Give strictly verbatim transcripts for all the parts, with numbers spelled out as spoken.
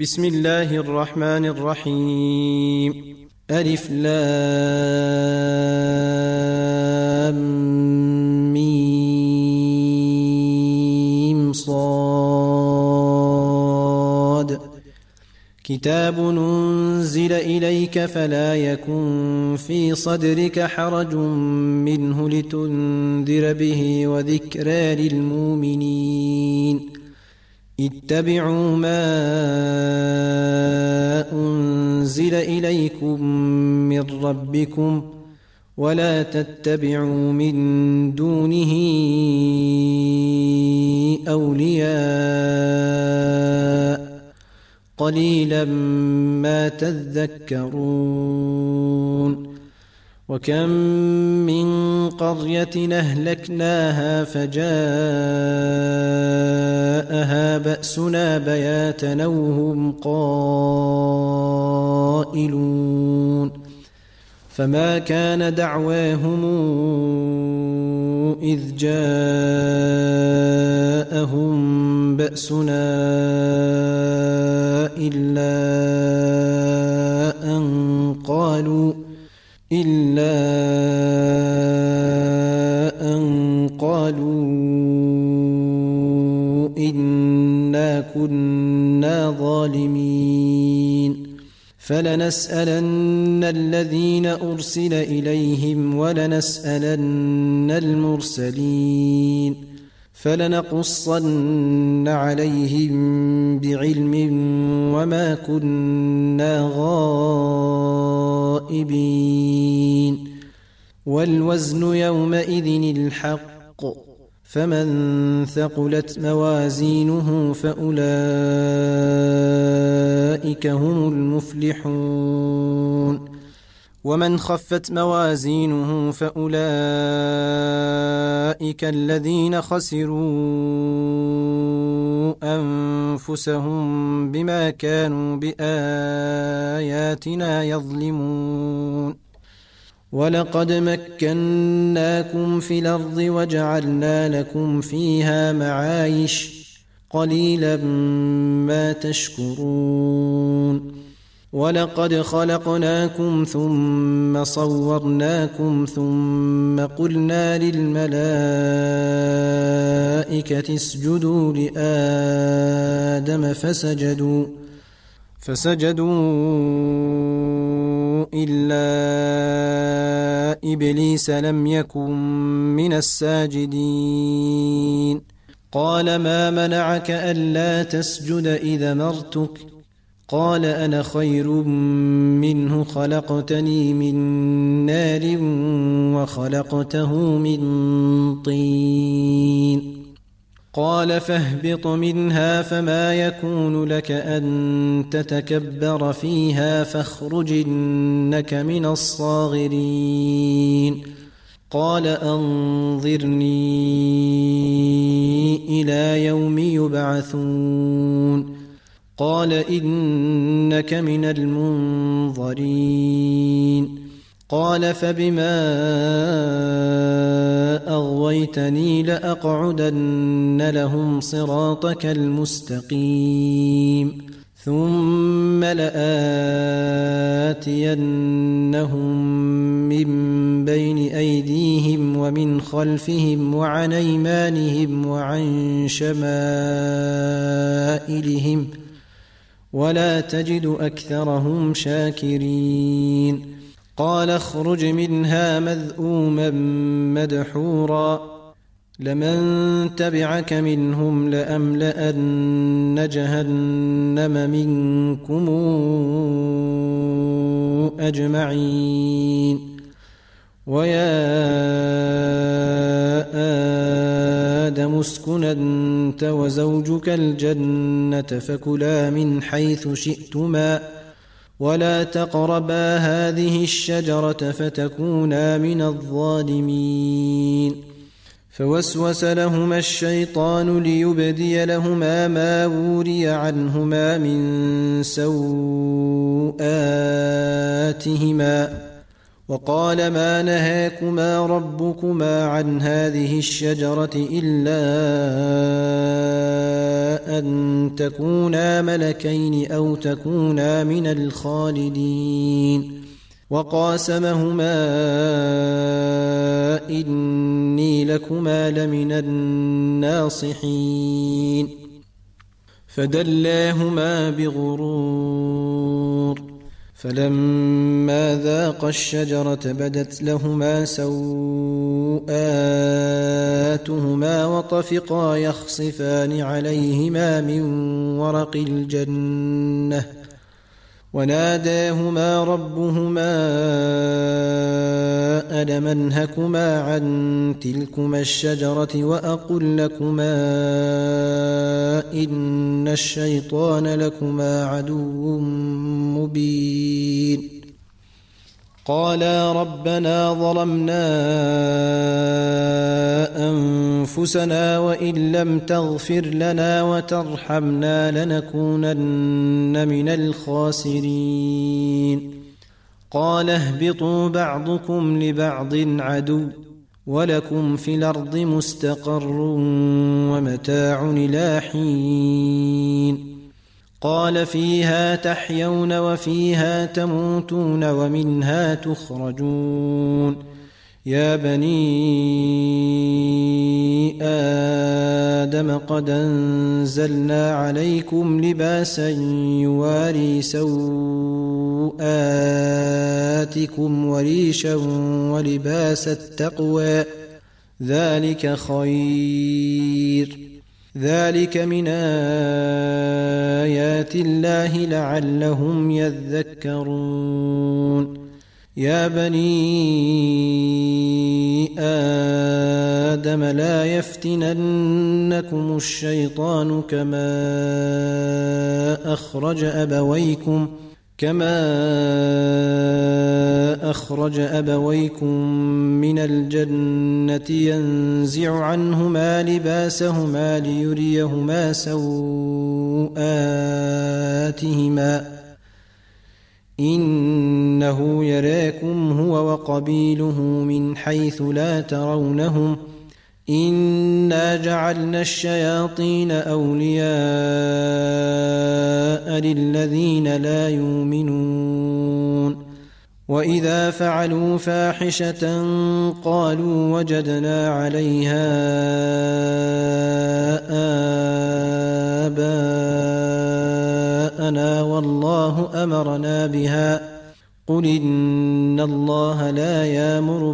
بسم الله الرحمن الرحيم. ألف لام ميم صاد. كتاب أنزل إليك فلا يكن في صدرك حرج منه لتنذر به وذكرى للمؤمنين. اتبعوا ما أنزل إليكم من ربكم ولا تتبعوا من دونه أولياء قليلا ما تذكرون. وكم من قرية أهلكناها فجاءها بأسنا بياتا وهم قائلون. فما كان دعواهم إذ جاءهم بأسنا إلا أن قالوا إلا أن قالوا إنا كنا ظالمين. فلنسألن الذين أرسل إليهم ولنسألن المرسلين فلنقصن عليهم بعلم وما كنا غائبين. والوزن يومئذ الحق فمن ثقلت موازينه فأولئك هم المفلحون. ومن خفت موازينه فأولئك الذين خسروا أنفسهم بما كانوا بآياتنا يظلمون. ولقد مكناكم في الأرض وجعلنا لكم فيها معايش قليلا ما تشكرون. ولقد خلقناكم ثم صورناكم ثم قلنا للملائكة اسجدوا لآدم فسجدوا فسجدوا إلا إبليس لم يكن من الساجدين. قال ما منعك ألا تسجد إذا أمرتك؟ قال أنا خير منه خلقتني من نار وخلقته من طين. قال فاهبط منها فما يكون لك أن تتكبر فيها فاخرج إنك من الصاغرين. قال أنظرني إلى يوم يبعثون. قال إنك من المنظرين. قال فبما أغويتني لأقعدن لهم صراطك المستقيم ثم لآتينهم من بين أيديهم ومن خلفهم وعن أيمانهم وعن شمائلهم ولا تجد أكثرهم شاكرين. قال اخرج منها مذءوما مدحورا لمن تبعك منهم لأملأن جهنم منكم أجمعين. ويا آدم اسكن أنت وزوجك الجنة فكلا من حيث شئتما ولا تقربا هذه الشجرة فتكونا من الظالمين. فوسوس لهما الشيطان ليبدي لهما ما وري عنهما من سوآتهما وقال ما نهاكما ربكما عن هذه الشجرة إلا أن تكونا ملكين أو تكونا من الخالدين وقاسمهما إني لكما لمن الناصحين فدلاهما بغرور فلما ذاقا الشجرة بدت لهما سوءاتهما وطفقا يخصفان عليهما من ورق الجنة وناداهما ربهما ألم أنهكما عن تلكما الشجرة وأقل لكما إن الشيطان لكما عدو مبين قالا ربنا ظلمنا أنفسنا وإن لم تغفر لنا وترحمنا لنكونن من الخاسرين قال اهبطوا بعضكم لبعض عدو ولكم في الأرض مستقر ومتاع إلى حين قال فيها تحيون وفيها تموتون ومنها تخرجون يا بني آدم قد أنزلنا عليكم لباسا يواري سوءاتكم وريشا ولباس التقوى ذلك خير ذلك من آيات الله لعلهم يذكرون يا بني آدم لا يفتننكم الشيطان كما أخرج أبويكم كما أخرج أبويكم من الجنة ينزع عنهما لباسهما ليريهما سوءاتهما إنه يراكم هو وقبيله من حيث لا ترونهم إنا جعلنا الشياطين أولياء للذين لا يؤمنون وإذا فعلوا فاحشة قالوا وجدنا عليها آباءنا والله أمرنا بها قل إن الله لا يأمر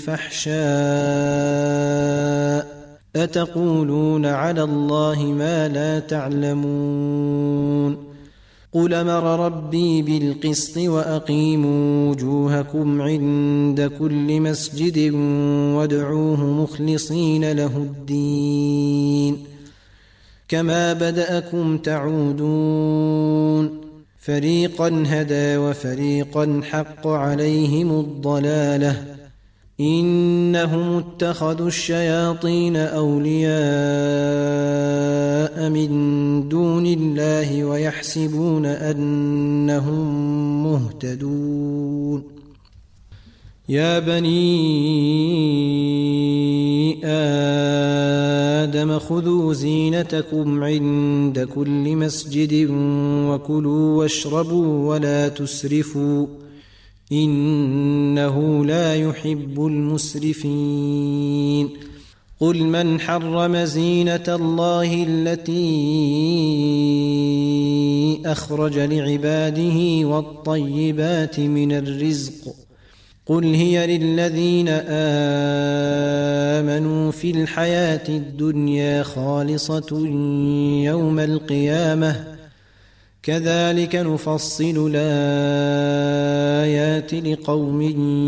بالفحشاء أتقولون على الله ما لا تعلمون قل أمر ربي بالقسط وأقيموا وجوهكم عند كل مسجد وادعوه مخلصين له الدين كما بدأكم تعودون فريقا هدى وفريقا حق عليهم الضلالة إنهم اتخذوا الشياطين أولياء من دون الله ويحسبون أنهم مهتدون يا بني آدم خذوا زينتكم عند كل مسجد وكلوا واشربوا ولا تسرفوا إنه لا يحب المسرفين قل من حرم زينة الله التي أخرج لعباده والطيبات من الرزق قل هي للذين آمنوا في الحياة الدنيا خالصة يوم القيامة كذلك نفصل الآيات لقوم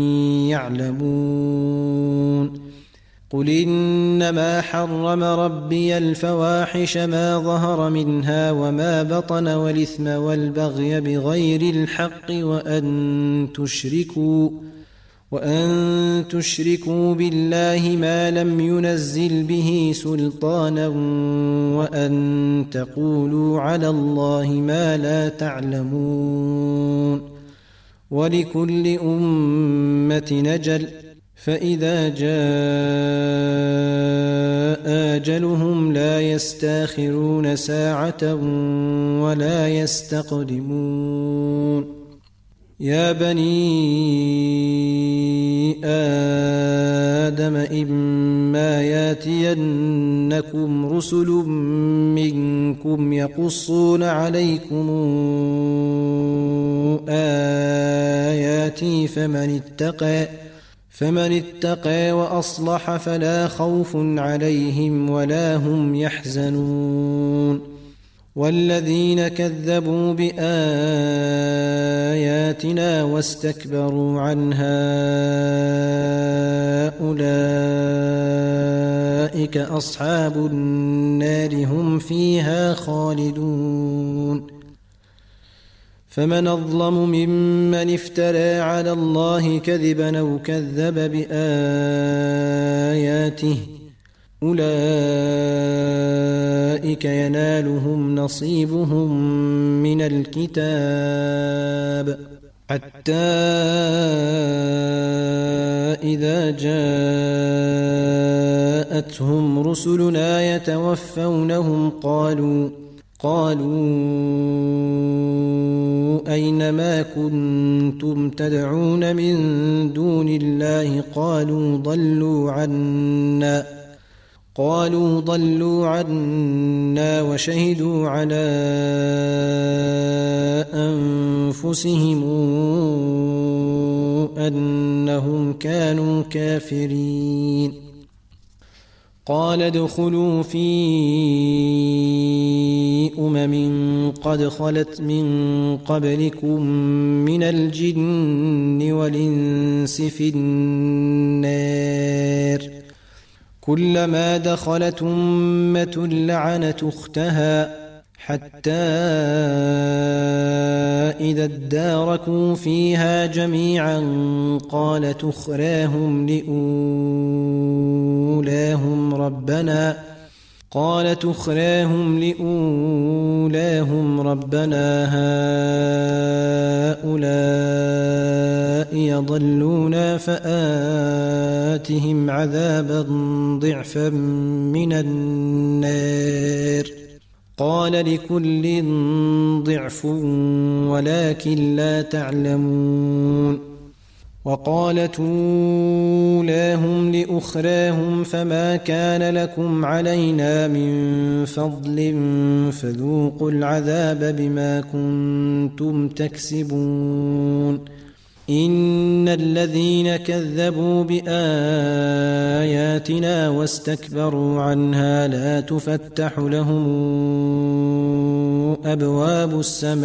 يعلمون قل إنما حرم ربي الفواحش ما ظهر منها وما بطن والإثم والبغي بغير الحق وأن تشركوا وأن تشركوا بالله ما لم ينزل به سلطانا وأن تقولوا على الله ما لا تعلمون ولكل أمة أجل فإذا جاء أجلهم لا يستأخرون ساعة ولا يستقدمون يا بني آدم إما ياتينكم رسل منكم يقصون عليكم آياتي فمن اتقى فمن اتقى وأصلح فلا خوف عليهم ولا هم يحزنون والذين كذبوا بآياتنا واستكبروا عنها أولئك أصحاب النار هم فيها خالدون فمن أظلم ممن افترى على الله كذبا أو كذب بآياته أولئك ينالهم نصيبهم من الكتاب حتى إذا جاءتهم رسلنا يتوفونهم قالوا قالوا أين ما كنتم تدعون من دون الله قالوا ضلوا عنا قالوا ضلوا عنا وشهدوا على أنفسهم أنهم كانوا كافرين قال ادخلوا في أمم قد خلت من قبلكم من الجن والإنس في النار كلما دخلت أمة لعنت أختها حتى إذا اداركوا فيها جميعا قالت أخراهم لأولاهم ربنا قالت أخراهم لأولاهم ربنا هؤلاء يضلون فآتهم عذابا ضعفا من النار قال لكل ضعف ولكن لا تعلمون وقالت أولاهم لأخراهم فما كان لكم علينا من فضل فذوقوا العذاب بما كنتم تكسبون إن الذين كذبوا بآياتنا واستكبروا عنها لا تفتح لهم أبواب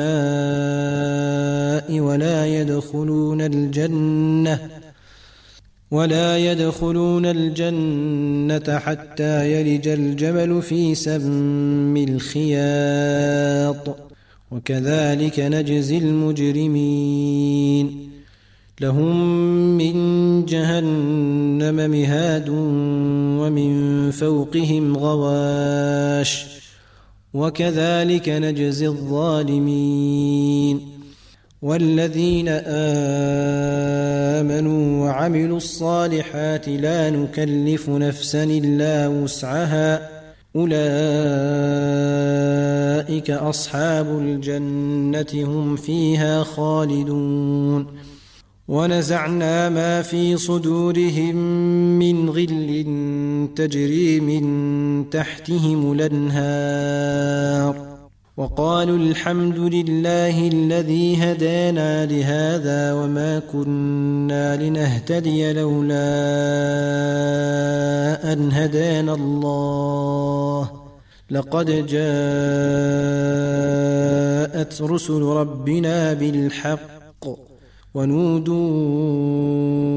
السماء ولا يدخلون الجنة ولا يدخلون الجنة حتى يلج الجمل في سم الخياط وكذلك نجزي المجرمين لهم من جهنم مهاد ومن فوقهم غواش وكذلك نجزي الظالمين والذين آمنوا وعملوا الصالحات لا نكلف نفسا إلا وسعها أولئك أصحاب الجنة هم فيها خالدون ونزعنا ما في صدورهم من غل تجري من تحتهم الأنهار وقالوا الحمد لله الذي هدانا لهذا وما كنا لنهتدي لولا أن هدانا الله لقد جاءت رسل ربنا بالحق ونودوا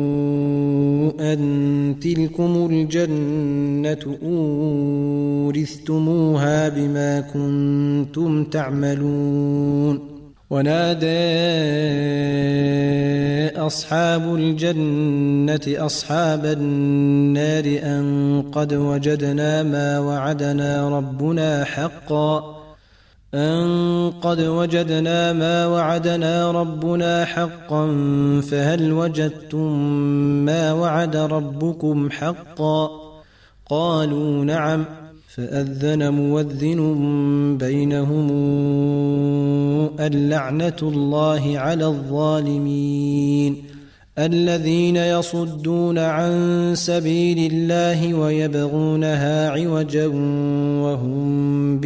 أن تلكم الجنة أورثتموها بما كنتم تعملون ونادى أصحاب الجنة أصحاب النار أن قد وجدنا ما وعدنا ربنا حقا أن قد وجدنا ما وعدنا ربنا حقا فهل وجدتم ما وعد ربكم حقا؟ قالوا نعم. فأذن مؤذن بينهم اللعنة الله على الظالمين الذين يصدون عن سبيل الله ويبغونها عوجا وهم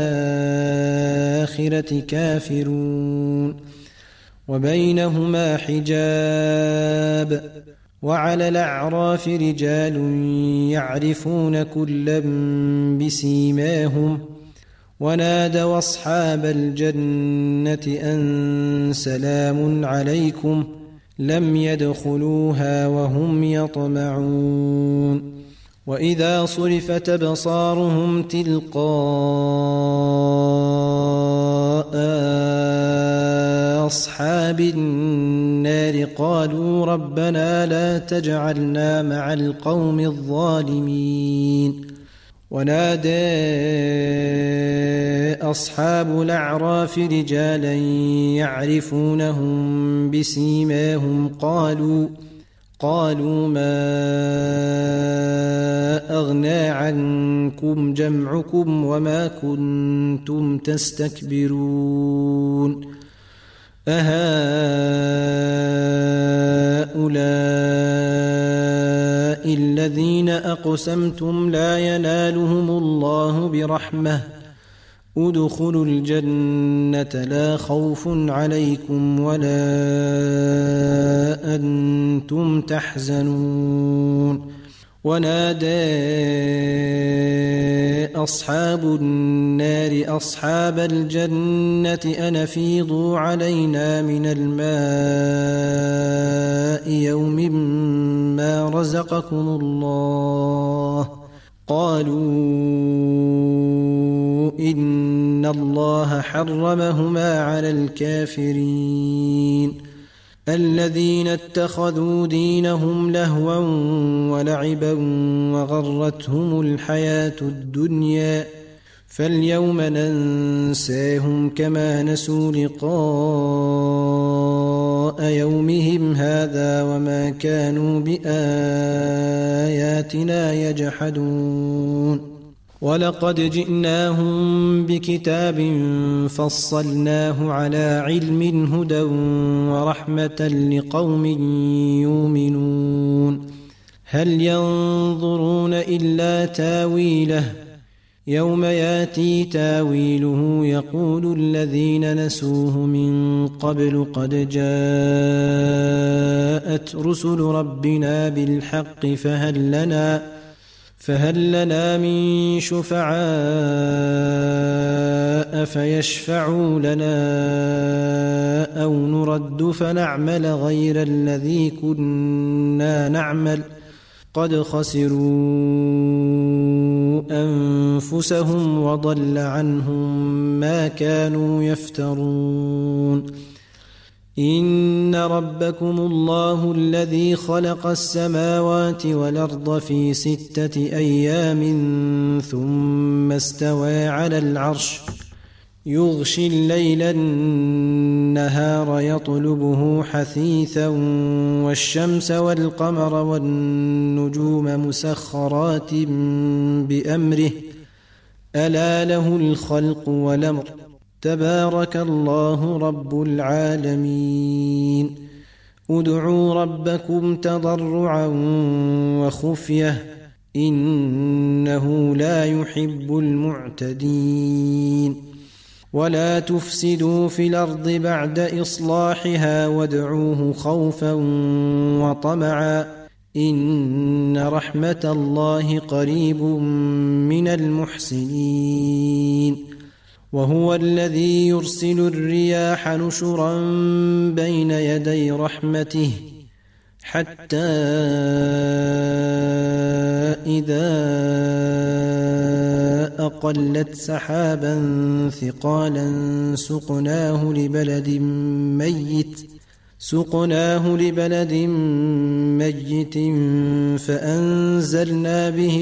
بالآخرة كافرون وبينهما حجاب وعلى الأعراف رجال يعرفون كلا بسيماهم ونادوا أصحاب الجنة أن سلام عليكم لم يدخلوها وهم يطمعون وإذا صرفت أبصارهم تلقاء أصحاب النار قالوا ربنا لا تجعلنا مع القوم الظالمين ونادى أصحاب الأعراف رجالا يعرفونهم بسيماهم قالوا قالوا ما أغنى عنكم جمعكم وما كنتم تستكبرون أهؤلاء الذين أقسمتم لا ينالهم الله برحمة ادخلوا الجنة لا خوف عليكم ولا أنتم تحزنون ونادى أصحاب النار أصحاب الجنة أن أفيضوا علينا من الماء يوم ما رزقكم الله قالوا إن الله حرمهما على الكافرين الذين اتخذوا دينهم لهوا ولعبا وغرتهم الحياة الدنيا فاليوم ننساهم كما نسوا لقاء يومهم هذا وما كانوا بآياتنا يجحدون ولقد جئناهم بكتاب فصلناه على علم هدى ورحمة لقوم يؤمنون هل ينظرون إلا تاويله يوم ياتي تاويله يقول الذين نسوه من قبل قد جاءت رسل ربنا بالحق فهل لنا فهل لنا من شفعاء فيشفعوا لنا أو نرد فنعمل غير الذي كنا نعمل قد خسروا أنفسهم وضل عنهم ما كانوا يفترون إن ربكم الله الذي خلق السماوات والأرض في ستة أيام ثم استوى على العرش يغشي الليل النهار يطلبه حثيثا والشمس والقمر والنجوم مسخرات بأمره ألا له الخلق والأمر تبارك الله رب العالمين ادعوا ربكم تضرعا وخفية إنه لا يحب المعتدين ولا تفسدوا في الأرض بعد إصلاحها وادعوه خوفا وطمعا إن رحمة الله قريب من المحسنين وهو الذي يرسل الرياح نشرا بين يدي رحمته حتى إذا أقلت سحابا ثقالا سقناه لبلد ميت سقناه لبلد ميت فأنزلنا به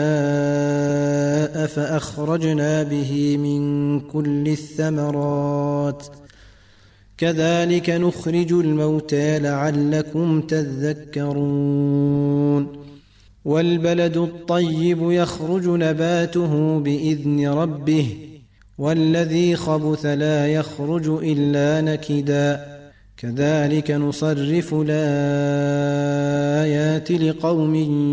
الماء فأخرجنا به من كل الثمرات كذلك نخرج الموتى لعلكم تذكرون والبلد الطيب يخرج نباته بإذن ربه والذي خبث لا يخرج إلا نكدا كذلك نصرف الآيات لقوم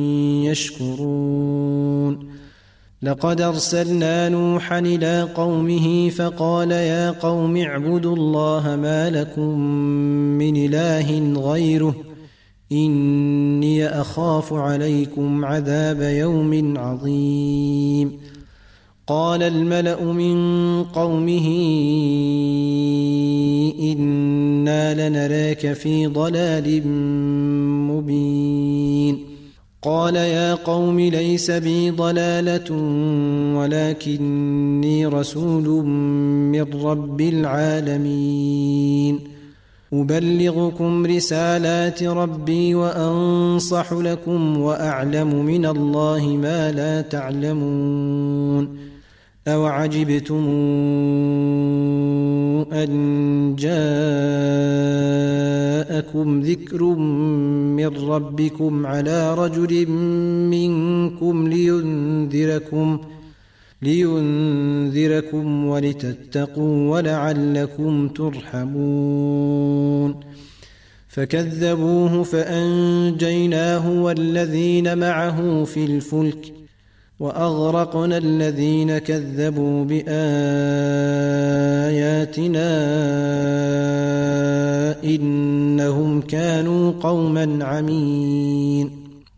يشكرون لقد أرسلنا نوحا إلى قومه فقال يا قوم اعبدوا الله ما لكم من إله غيره إني أخاف عليكم عذاب يوم عظيم قال الملأ من قومه إنا لنراك في ضلال مبين قال يا قوم ليس بي ضلالة ولكني رسول من رب العالمين أبلغكم رسالات ربي وأنصح لكم وأعلم من الله ما لا تعلمون أوعجبتم أن جاءكم ذكر من ربكم على رجل منكم لينذركم لينذركم ولتتقوا ولعلكم ترحمون فكذبوه فأنجيناه والذين معه في الفلك وأغرقنا الذين كذبوا بآياتنا إنهم كانوا قوما عمين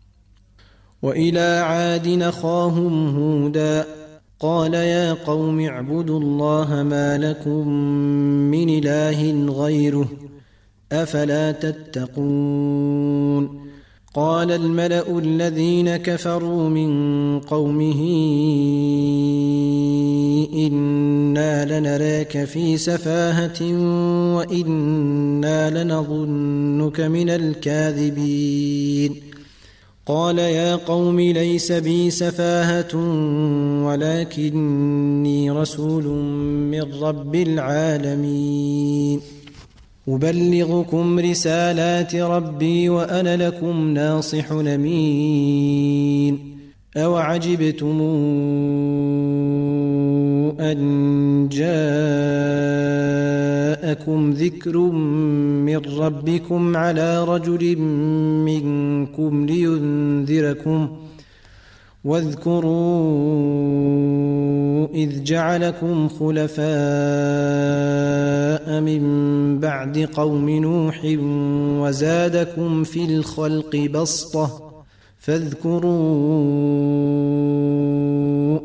وإلى عاد أخاهم هودا قال يا قوم اعبدوا الله ما لكم من إله غيره أفلا تتقون قال الملأ الذين كفروا من قومه إنا لنراك في سفاهة وإنا لنظنك من الكاذبين قال يا قوم ليس بي سفاهة ولكني رسول من رب العالمين أبلغكم رسالات ربي وأنا لكم ناصح أمين أوعجبتم أن جاءكم ذكر من ربكم على رجل منكم لينذركم واذكروا إذ جعلكم خلفاء من بعد قوم نوح وزادكم في الخلق بسطة فاذكروا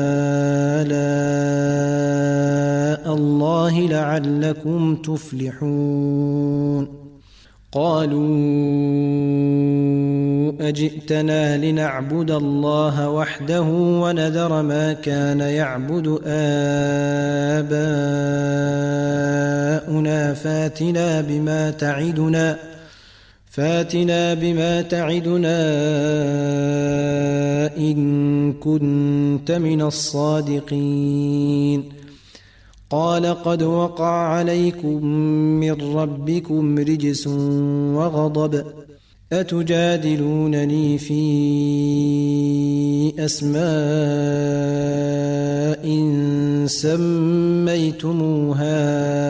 آلاء الله لعلكم تفلحون قالوا أجئتنا لنعبد الله وحده ونذر ما كان يعبد آباؤنا فاتنا بما تعدنا فاتنا بما تعدنا إن كنت من الصادقين قال قد وقع عليكم من ربكم رجس وغضب أتجادلونني في أسماء سميتموها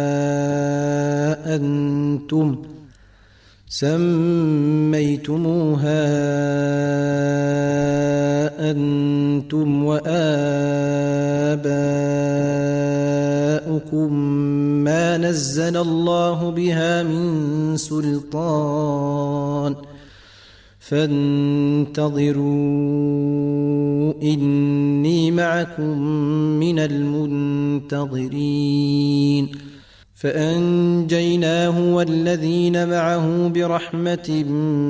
أنتم سميتموها أنتم وآباؤكم ما نزل الله بها من سلطان فانتظروا إني معكم من المنتظرين فأنجيناه والذين معه برحمة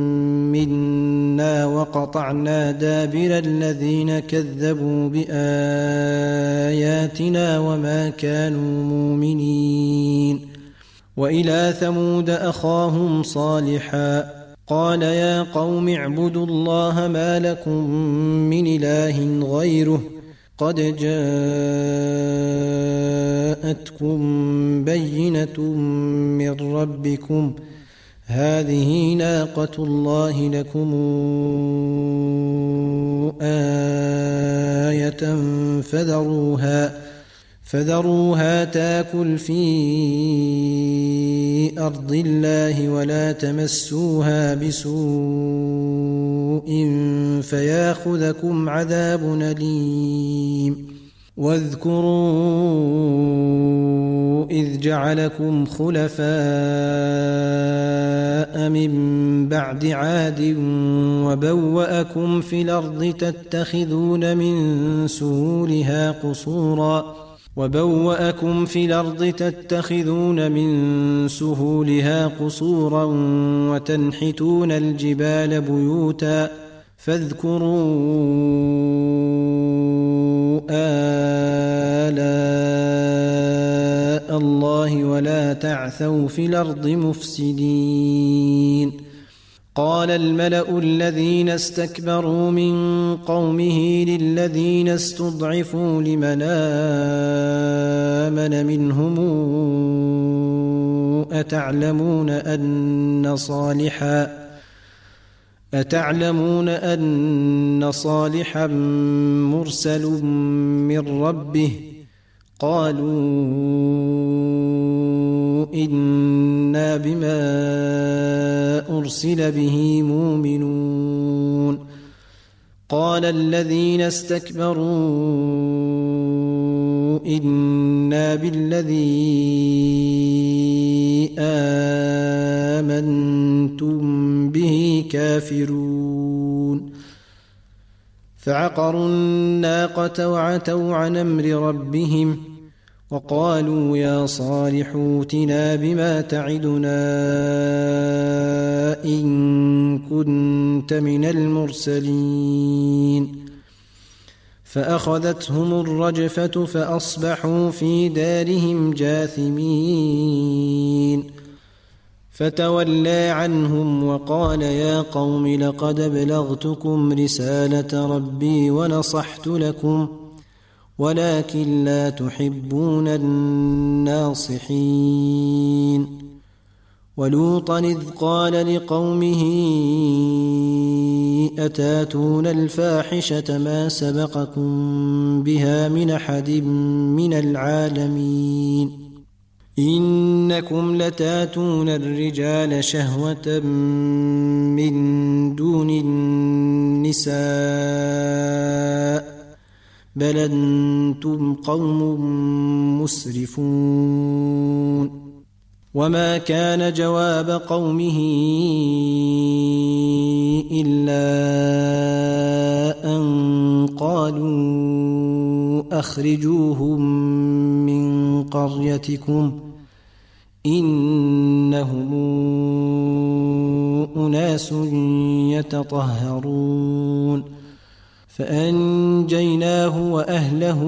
منا وقطعنا دابر الذين كذبوا بآياتنا وما كانوا مؤمنين وإلى ثمود أخاهم صالحا قال يا قوم اعبدوا الله ما لكم من إله غيره قد جاءتكم بينة من ربكم هذه ناقة الله لكم آية فذروها فذروها تاكل في أرض الله ولا تمسوها بسوء فياخذكم عذاب أليم واذكروا إذ جعلكم خلفاء من بعد عاد وبوأكم في الأرض تتخذون من سهولها قصورا وبوأكم في الأرض تتخذون من سهولها قصورا وتنحتون الجبال بيوتا فاذكروا آلاء الله ولا تعثوا في الأرض مفسدين قال الملأ الذين استكبروا من قومه للذين استضعفوا لمن آمن منهم أتعلمون أن صالحا أتعلمون أن صالحا مرسل من ربه قالوا إنا بما أرسل به مؤمنون قال الذين استكبروا إنا بالذي آمنتم به كافرون فعقروا الناقة وعتوا عن أمر ربهم وقالوا يا صالح ائتنا بما تعدنا إن كنت من المرسلين فأخذتهم الرجفة فأصبحوا في دارهم جاثمين فتولى عنهم وقال يا قوم لقد أبلغتكم رسالة ربي ونصحت لكم ولكن لا تحبون الناصحين ولوطا إذ قال لقومه أتاتون الفاحشة ما سبقكم بها من أحد من العالمين إنكم لتاتون الرجال شهوة من دون النساء بل أنتم قوم مسرفون وما كان جواب قومه إلا أن قالوا أخرجوهم من قريتكم إنهم أناس يتطهرون فأنجيناه وأهله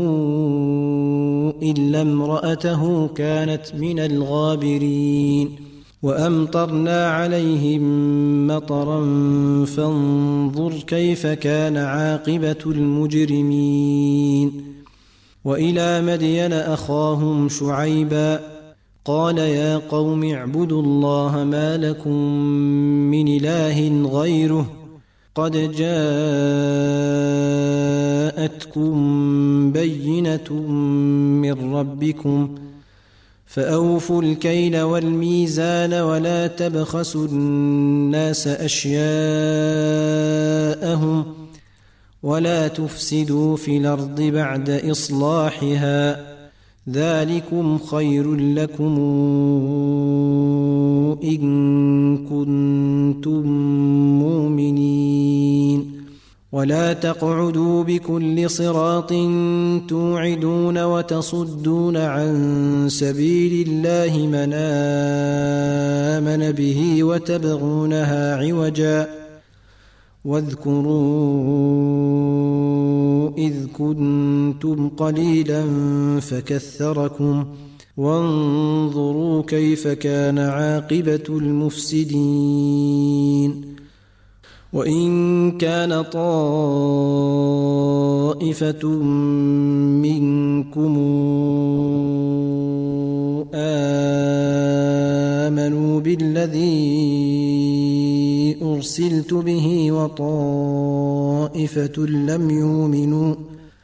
إلا امرأته كانت من الغابرين وأمطرنا عليهم مطرا فانظر كيف كان عاقبة المجرمين وإلى مدين أخاهم شعيبا قال يا قوم اعبدوا الله ما لكم من إله غيره قد جاءتكم بينة من ربكم فأوفوا الكيل والميزان ولا تبخسوا الناس أشياءهم ولا تفسدوا في الأرض بعد إصلاحها ذلكم خير لكم إن كنتم مؤمنين ولا تقعدوا بكل صراط توعدون وتصدون عن سبيل الله من آمن به وتبغونها عوجا واذكروا إذ كنتم قليلا فكثركم وانظروا كيف كان عاقبة المفسدين. وإن كان طائفة منكم آمنوا بالذي أرسلت به وطائفة لم يؤمنوا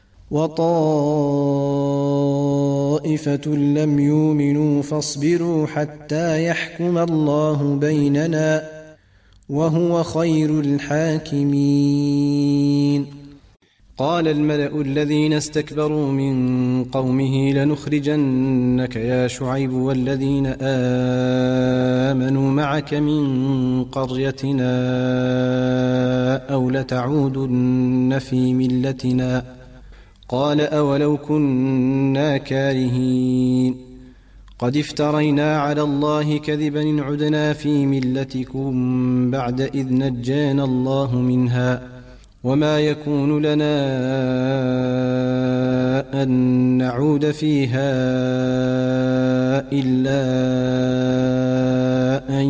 وطائفة لم يؤمنوا فاصبروا حتى يحكم الله بيننا وهو خير الحاكمين. قال الملأ الذين استكبروا من قومه لنخرجنك يا شعيب والذين آمنوا معك من قريتنا أو لتعودن في ملتنا. قال أولو كنا كارهين قد افترينا على الله كذبا إن عدنا في ملتكم بعد إذ نجانا الله منها وما يكون لنا أن نعود فيها إلا أن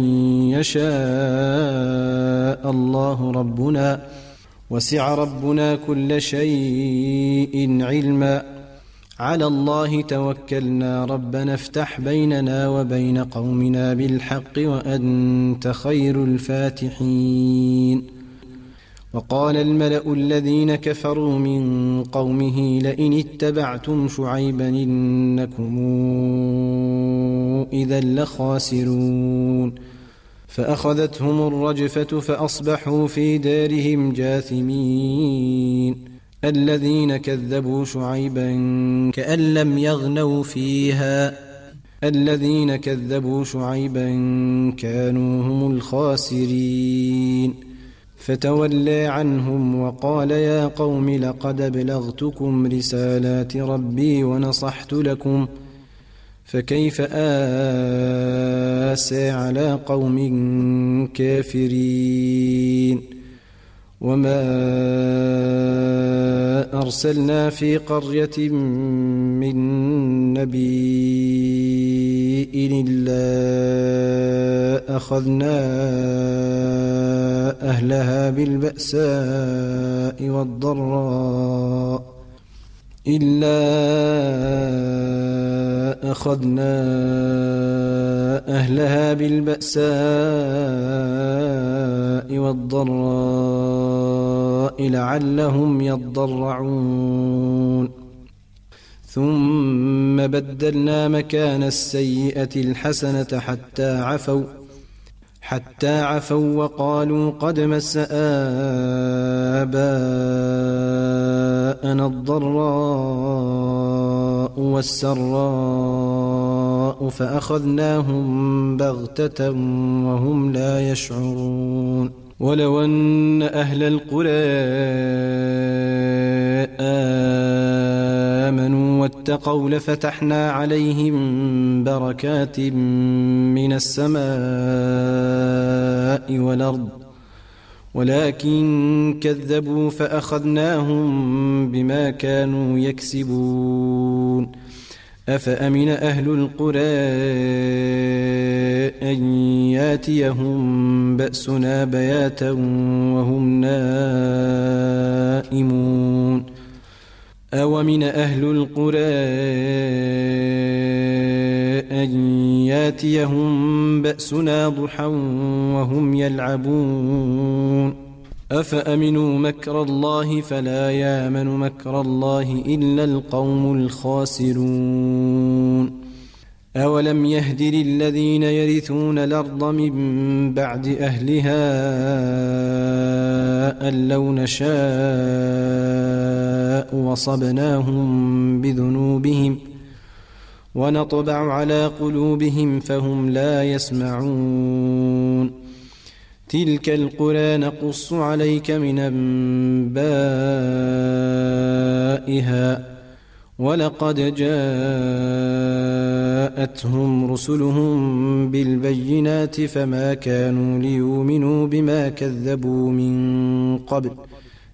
يشاء الله ربنا وسع ربنا كل شيء علما على الله توكلنا ربنا افتح بيننا وبين قومنا بالحق وأنت خير الفاتحين. وقال الملأ الذين كفروا من قومه لئن اتبعتم شعيبا إنكم إذا لخاسرون. فأخذتهم الرجفة فأصبحوا في دارهم جاثمين. الذين كذبوا شعيبا كأن لم يغنوا فيها الذين كذبوا شعيبا كانوا هم الخاسرين. فتولى عنهم وقال يا قوم لقد أبلغتكم رسالات ربي ونصحت لكم فكيف آسى على قوم كافرين. وما أرسلنا في قرية من نبي إلا أخذنا أهلها بالبأساء والضراء إلا أخذنا أهلها بالبأساء والضراء لعلهم يضرعون. ثم بدلنا مكان السيئة الحسنة حتى عفوا حتى عفوا وقالوا قد مس آباءنا الضراء والسراء فأخذناهم بغتة وهم لا يشعرون. ولو أن أهل القرى آمنوا واتقوا لفتحنا عليهم بركات من السماء والأرض ولكن كذبوا فأخذناهم بما كانوا يكسبون. أفأمن أهل القرى أن ياتيهم بأسنا بياتا وهم نائمون. أومن أهل القرى أن ياتيهم بأسنا ضحى وهم يلعبون. أفأمنوا مكر الله فلا يامن مكر الله إلا القوم الخاسرون. أولم يهد للذين يرثون الأرض من بعد أهلها أن لو نشاء وصبناهم بذنوبهم ونطبع على قلوبهم فهم لا يسمعون. تلك القرى نقص عليك من أنبائها ولقد جاءتهم رسلهم بالبينات فما كانوا ليؤمنوا بما كذبوا من قبل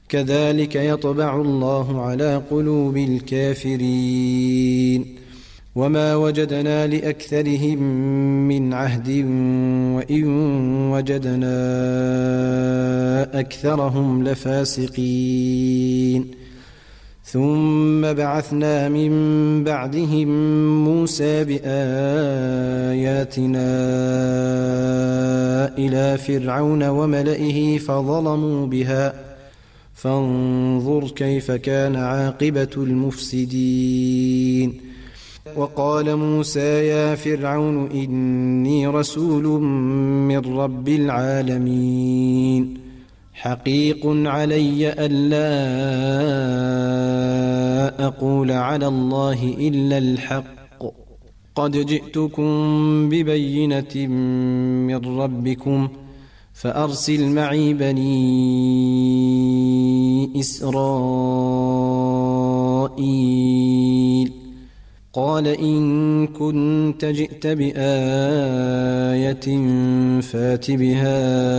كذلك يطبع الله على قلوب الكافرين. وما وجدنا لأكثرهم من عهد وإن وجدنا أكثرهم لفاسقين ثم بعثنا من بعدهم موسى بآياتنا إلى فرعون وملئه فظلموا بها فانظر كيف كان عاقبة المفسدين وقال موسى يا فرعون إني رسول من رب العالمين حقيق علي ألا أقول على الله إلا الحق قد جئتكم ببينة من ربكم فأرسل معي بني إسرائيل قال إن كنت جئت بآية فات بها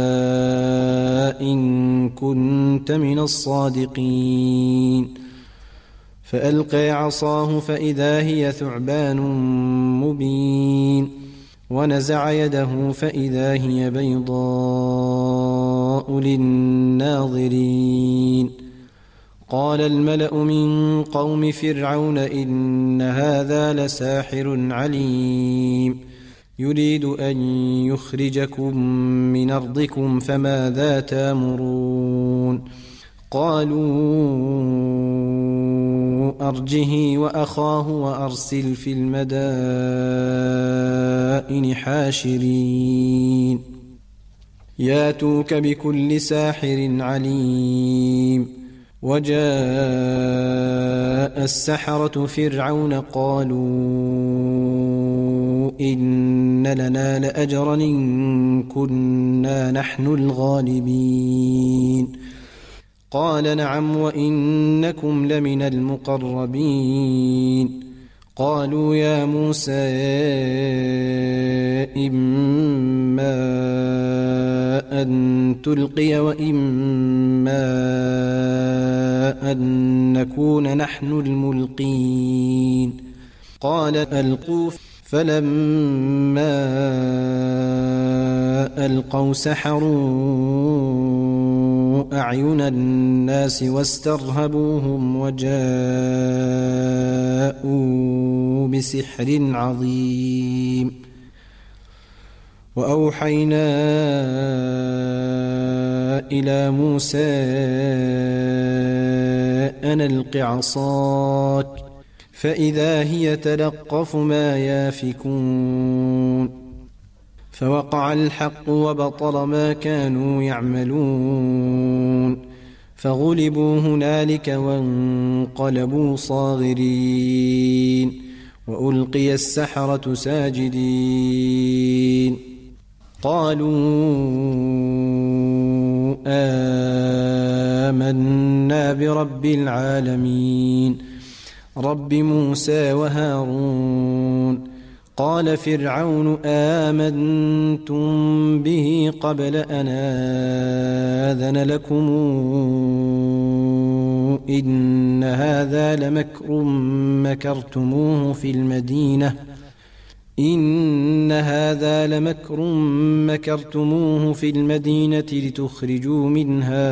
إن كنت من الصادقين فألقى عصاه فإذا هي ثعبان مبين ونزع يده فإذا هي بيضاء للناظرين قال الملأ من قوم فرعون إن هذا لساحر عليم يريد أن يخرجكم من أرضكم فماذا تأمرون قالوا أرجه وأخاه وأرسل في المدائن حاشرين ياتوك بكل ساحر عليم وجاء السحرة فرعون قالوا إن لنا لأجرا إن كنا نحن الغالبين قال نعم وإنكم لمن المقربين قالوا يا موسى إما أن تلقي وإما أن نكون نحن الملقين قال ألقوا فلما ألقوا سحروا أعين الناس واسترهبوهم وجاءوا بسحر عظيم وأوحينا إلى موسى أن ألق عصاك فإذا هي تلقف ما يافكون فوقع الحق وبطل ما كانوا يعملون فغلبوا هنالك وانقلبوا صاغرين وألقي السحرة ساجدين قالوا آمنا برب العالمين رب موسى وهارون قال فرعون آمنتم به قبل أن آذن لكم إن هذا لمكر مكرتموه في المدينة إن هذا لمكر مكرتموه في المدينة لتخرجوا منها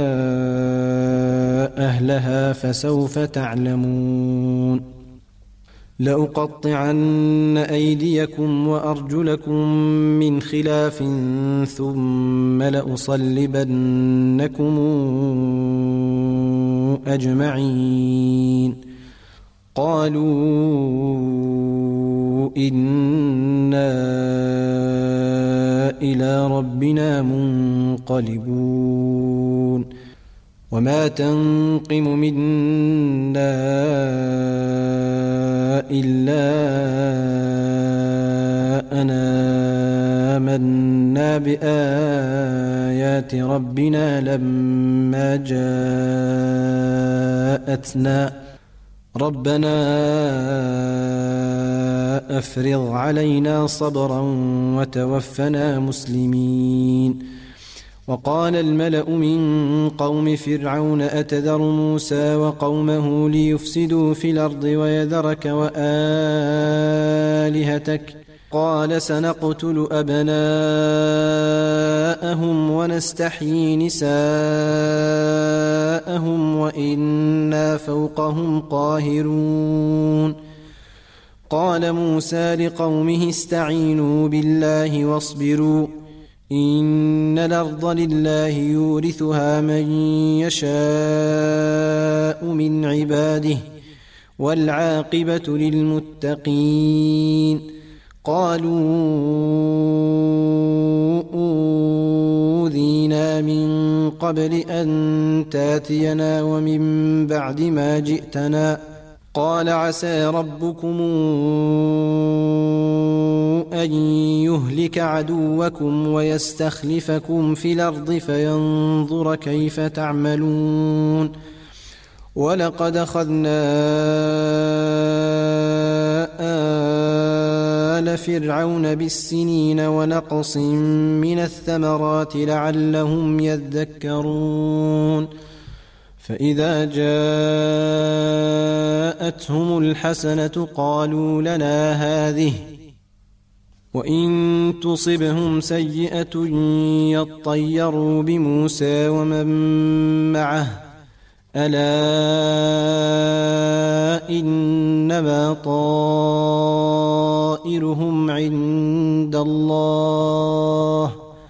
أهلها فسوف تعلمون لأقطعن أيديكم وأرجلكم من خلاف ثم لأصلبنكم أجمعين قالوا إنا إلى ربنا منقلبون وما تنقم منا إلا أن آمنا بآيات ربنا لما جاءتنا ربنا أفرغ علينا صبرا وتوفنا مسلمين وقال الملأ من قوم فرعون أتذر موسى وقومه ليفسدوا في الأرض ويذرك وآلهتك قال سنقتل أبناءهم ونستحيي نساءهم وإنا فوقهم قاهرون قال موسى لقومه استعينوا بالله واصبروا إن الأرض لله يورثها من يشاء من عباده والعاقبة للمتقين قالوا أوذينا من قبل أن تاتينا ومن بعد ما جئتنا قال عسى ربكم أن يهلك عدوكم ويستخلفكم في الأرض فينظر كيف تعملون ولقد أخذنا آل فرعون بالسنين ونقص من الثمرات لعلهم يذكرون فإذا جاءتهم الحسنة قالوا لنا هذه وإن تصبهم سيئة يطيروا بموسى ومن معه ألا إنما طائرهم عند الله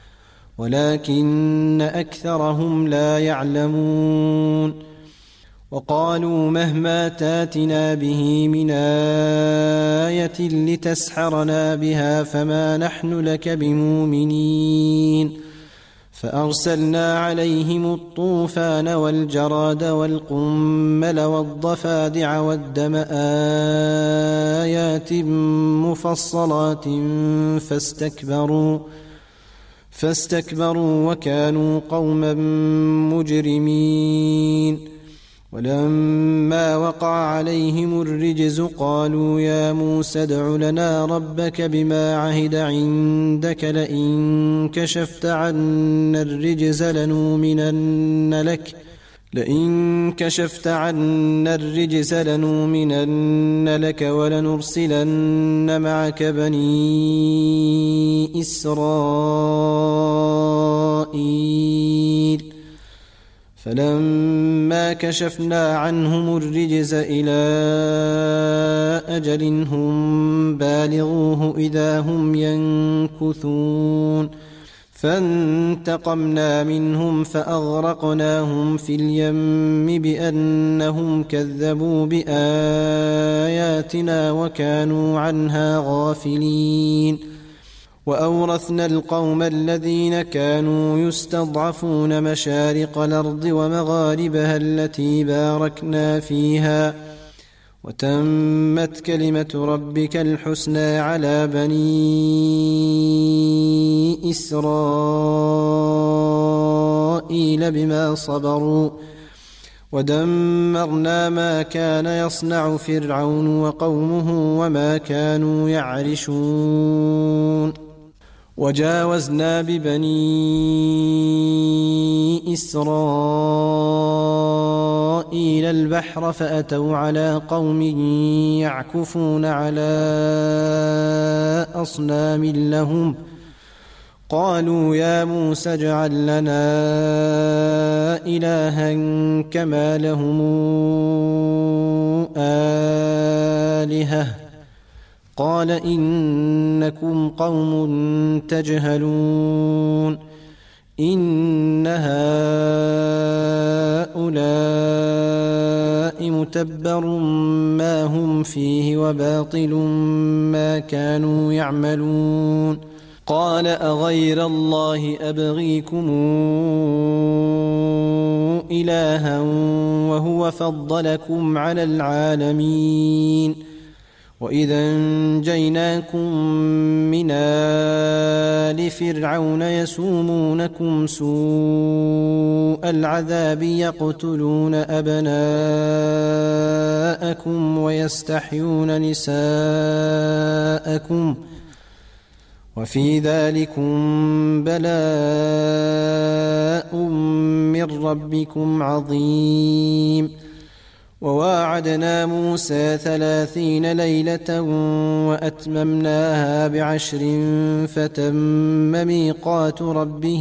ولكن أكثرهم لا يعلمون وقالوا مهما تاتنا به من آية لتسحرنا بها فما نحن لك بمؤمنين فأرسلنا عليهم الطوفان والجراد والقمل والضفادع والدم آيات مفصلات فاستكبروا فاستكبروا وكانوا قوما مجرمين ولما وقع عليهم الرجز قالوا يا موسى ادع لنا ربك بما عهد عندك لئن كشفت عنا الرجز لنؤمنن لك لئن كشفت عنا الرجز لنؤمنن لك ولنرسلن معك بني إسرائيل فلما كشفنا عنهم الرجز إلى أجل هم بالغوه إذا هم ينكثون فانتقمنا منهم فأغرقناهم في اليم بأنهم كذبوا بآياتنا وكانوا عنها غافلين وأورثنا القوم الذين كانوا يستضعفون مشارق الأرض ومغاربها التي باركنا فيها وتمت كلمة ربك الحسنى على بني إسرائيل بما صبروا ودمرنا ما كان يصنع فرعون وقومه وما كانوا يعرشون وجاوزنا ببني إسرائيل البحر فأتوا على قوم يعكفون على أصنام لهم قالوا يا موسى اجعل لنا إلها كما لهم آلهة قال إنكم قوم تجهلون إن هؤلاء متبر ما هم فيه وباطل ما كانوا يعملون قال أغير الله أبغيكم إلها وهو فضلكم على العالمين وإذا أنجيناكم من آل فرعون يسومونكم سوء العذاب يقتلون أبناءكم ويستحيون نساءكم وفي ذلكم بلاء من ربكم عظيم. وواعدنا موسى ثلاثين ليلة وأتممناها بعشر فتم ميقات ربه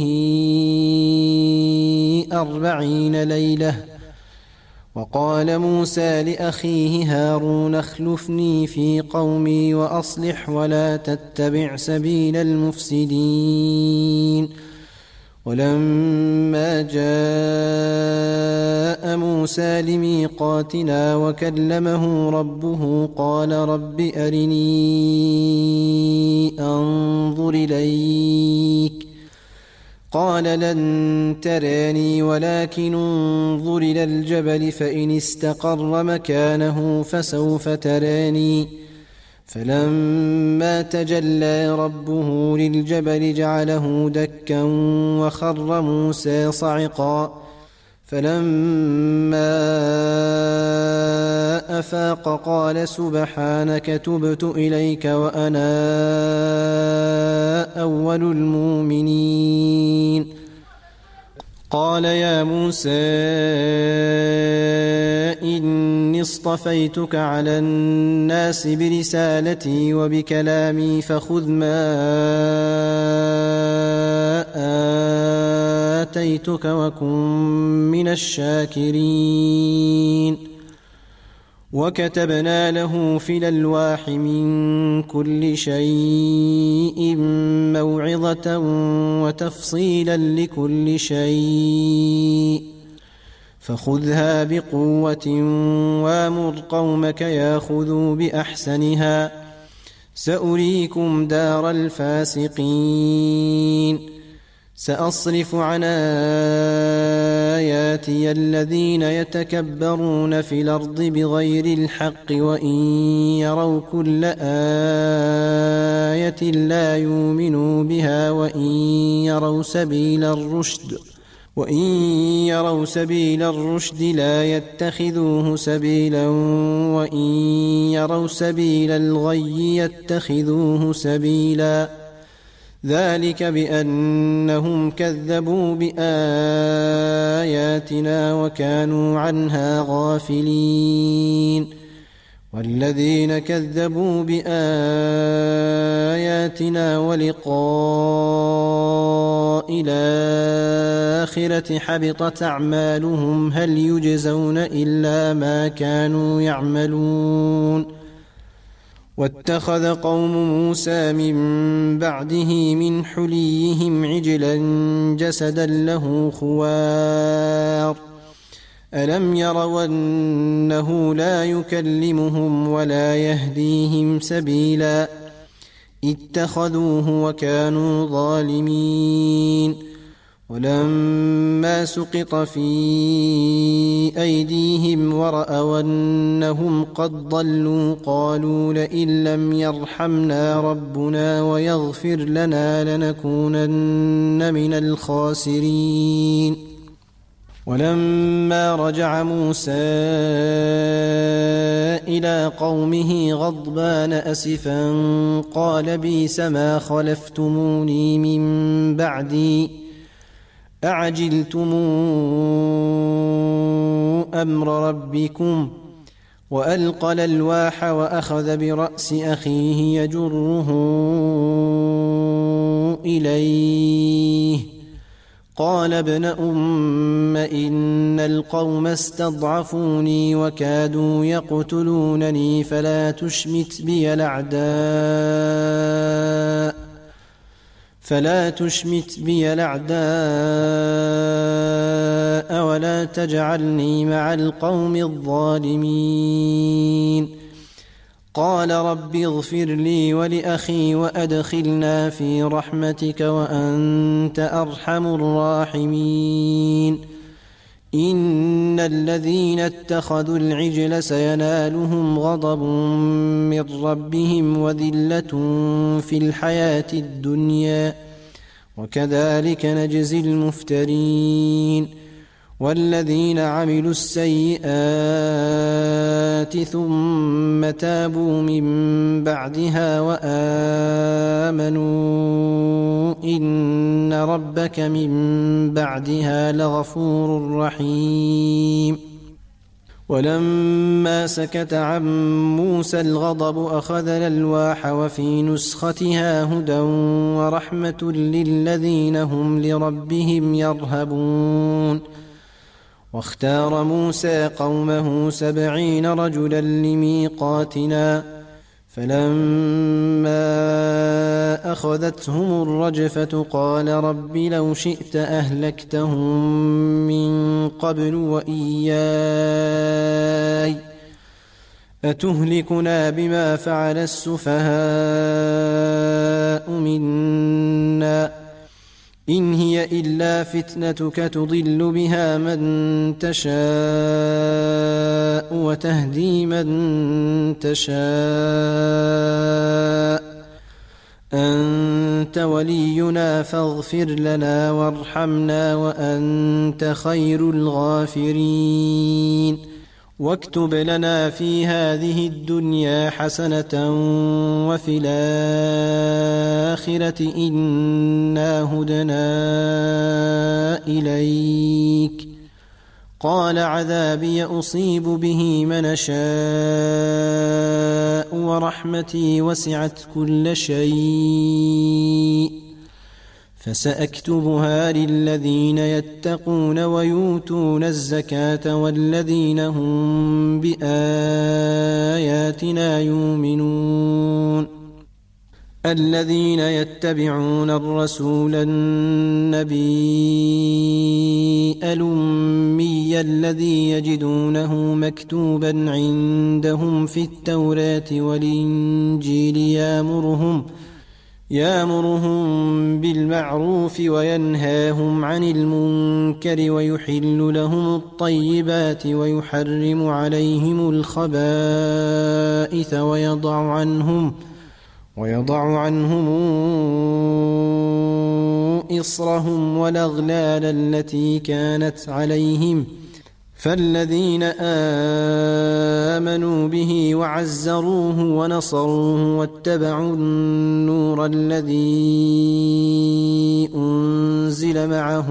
أربعين ليلة. وقال موسى لأخيه هارون اخلفني في قومي وأصلح ولا تتبع سبيل المفسدين. ولما جاء موسى لميقاتنا وكلمه ربه قال رب أرني أنظر إليك قال لن تراني ولكن انظر إلى الجبل فإن استقر مكانه فسوف تراني. فلما تجلى ربه للجبل جعله دكا وخر موسى صعقا. فلما أفاق قال سبحانك تبت إليك وأنا أول المؤمنين. قال يا موسى إني اصطفيتك على الناس برسالتي وبكلامي فخذ ما آتيتك وكن من الشاكرين. وكتبنا له في الألواح من كل شيء موعظة وتفصيلا لكل شيء فخذها بقوة وامر قومك ياخذوا بأحسنها سأريكم دار الفاسقين. سأصرف عن آياتي الذين يتكبرون في الأرض بغير الحق وإن يروا كل آية لا يؤمنوا بها وإن يروا سبيل الرشد وإن يروا سبيل الرشد لا يتخذوه سبيلا وإن يروا سبيل الغي يتخذوه سبيلا. ذلك بأنهم كذبوا بآياتنا وكانوا عنها غافلين. والذين كذبوا بآياتنا ولقاء الآخرة حبطت أعمالهم هل يجزون إلا ما كانوا يعملون. واتخذ قوم موسى من بعده من حليهم عجلا جسدا له خوار ألم يروا أنه لا يكلمهم ولا يهديهم سبيلا اتخذوه وكانوا ظالمين. ولما سقط في أيديهم ورأوا أنهم قد ضلوا قالوا لئن لم يرحمنا ربنا ويغفر لنا لنكونن من الخاسرين. ولما رجع موسى إلى قومه غضبان أسفا قال بئس ما خلفتموني من بعدي أعجلتم أمر ربكم. وألقى الألواح وأخذ برأس أخيه يجره إليه قال ابن أم إن القوم استضعفوني وكادوا يقتلونني فلا تشمت بي الأعداء فلا تشمت بي الأعداء ولا تجعلني مع القوم الظالمين. قال رب اغفر لي ولأخي وأدخلنا في رحمتك وأنت أرحم الراحمين. إن الذين اتخذوا العجل سينالهم غضب من ربهم وذلة في الحياة الدنيا وكذلك نجزي المفترين. والذين عملوا السيئات ثم تابوا من بعدها وآمنوا إن ربك من بعدها لغفور رحيم. ولما سكت عن موسى الغضب أخذ الألواح وفي نسختها هدى ورحمة للذين هم لربهم يرهبون. واختار موسى قومه سبعين رجلا لميقاتنا فلما أخذتهم الرجفة قال رب لو شئت أهلكتهم من قبل وإياي أتهلكنا بما فعل السفهاء منا إن هي إلا فتنتك تضل بها من تشاء وتهدي من تشاء أنت ولينا فاغفر لنا وارحمنا وأنت خير الغافرين. واكتب لنا في هذه الدنيا حسنة وفي الآخرة إنا هدنا إليك. قال عذابي أصيب به من أشاء ورحمتي وسعت كل شيء فسأكتبها للذين يتقون ويؤتون الزكاة والذين هم بآياتنا يؤمنون. الذين يتبعون الرسول النبي الأمي الذي يجدونه مكتوبا عندهم في التوراة والإنجيل يأمرهم يأمرهم بالمعروف وينهاهم عن المنكر ويحل لهم الطيبات ويحرم عليهم الخبائث ويضع عنهم ويضع عنهم إصرهم والأغلال التي كانت عليهم. فالذين آمنوا به وعزروه ونصروه واتبعوا النور الذي أنزل معه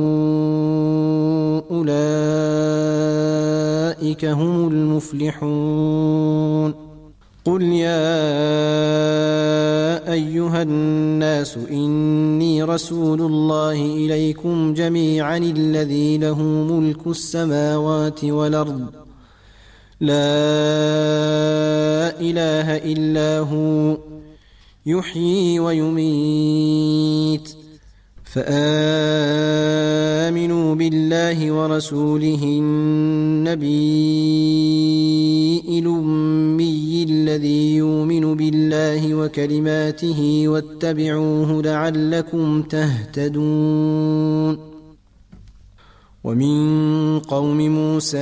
أولئك هم المفلحون. قل يا أيها الناس إني رسول الله إليكم جميعا الذي له ملك السماوات والأرض لا إله إلا هو يحيي ويميت فآمنوا بالله ورسوله النبي الأمي الذي يؤمن بالله وكلماته واتبعوه لعلكم تهتدون. ومن قوم موسى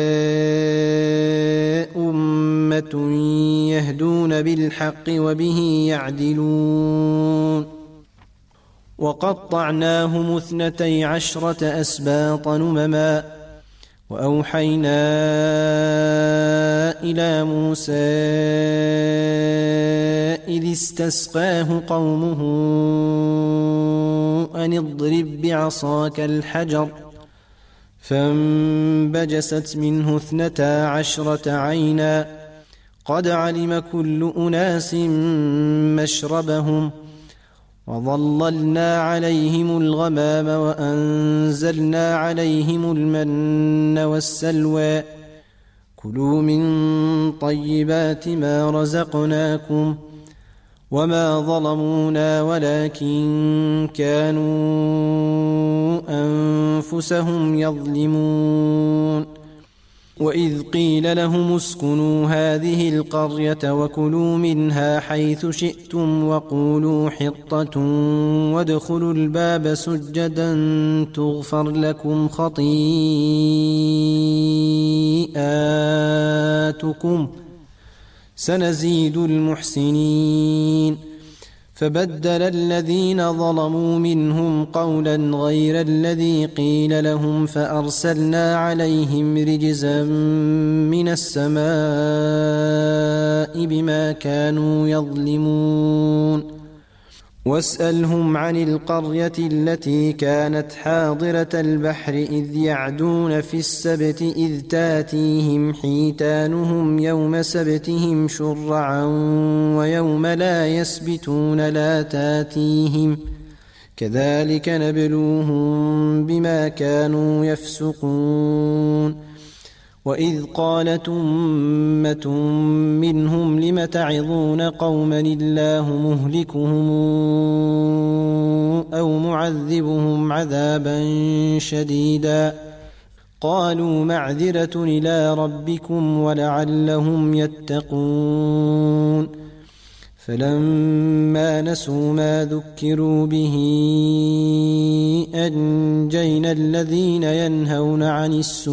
أمة يهدون بالحق وبه يعدلون. وقطعناهم اثنتي عشرة أسباط نمما وأوحينا إلى موسى إذ استسقاه قومه أن اضرب بعصاك الحجر فانبجست منه اثنتا عشرة عينا قد علم كل أناس مشربهم وظللنا عليهم الغمام وأنزلنا عليهم المن والسلوى كلوا من طيبات ما رزقناكم وما ظلمونا ولكن كانوا أنفسهم يظلمون. وإذ قيل لهم اسكنوا هذه القرية وكلوا منها حيث شئتم وقولوا حطة وادخلوا الباب سجدا تغفر لكم خطيئاتكم سنزيد المحسنين. فبدل الذين ظلموا منهم قولا غير الذي قيل لهم فأرسلنا عليهم رجزا من السماء بما كانوا يظلمون واسألهم عن القرية التي كانت حاضرة البحر إذ يعدون في السبت إذ تاتيهم حيتانهم يوم سبتهم شرعا ويوم لا يسبتون لا تاتيهم كذلك نبلوهم بما كانوا يفسقون وإذ قالت أمة منهم لم تعظون قوما الله مهلكهم أو معذبهم عذابا شديدا قالوا معذرة إلى ربكم ولعلهم يتقون فلما نسوا ما ذكروا به أنجينا الذين ينهون عن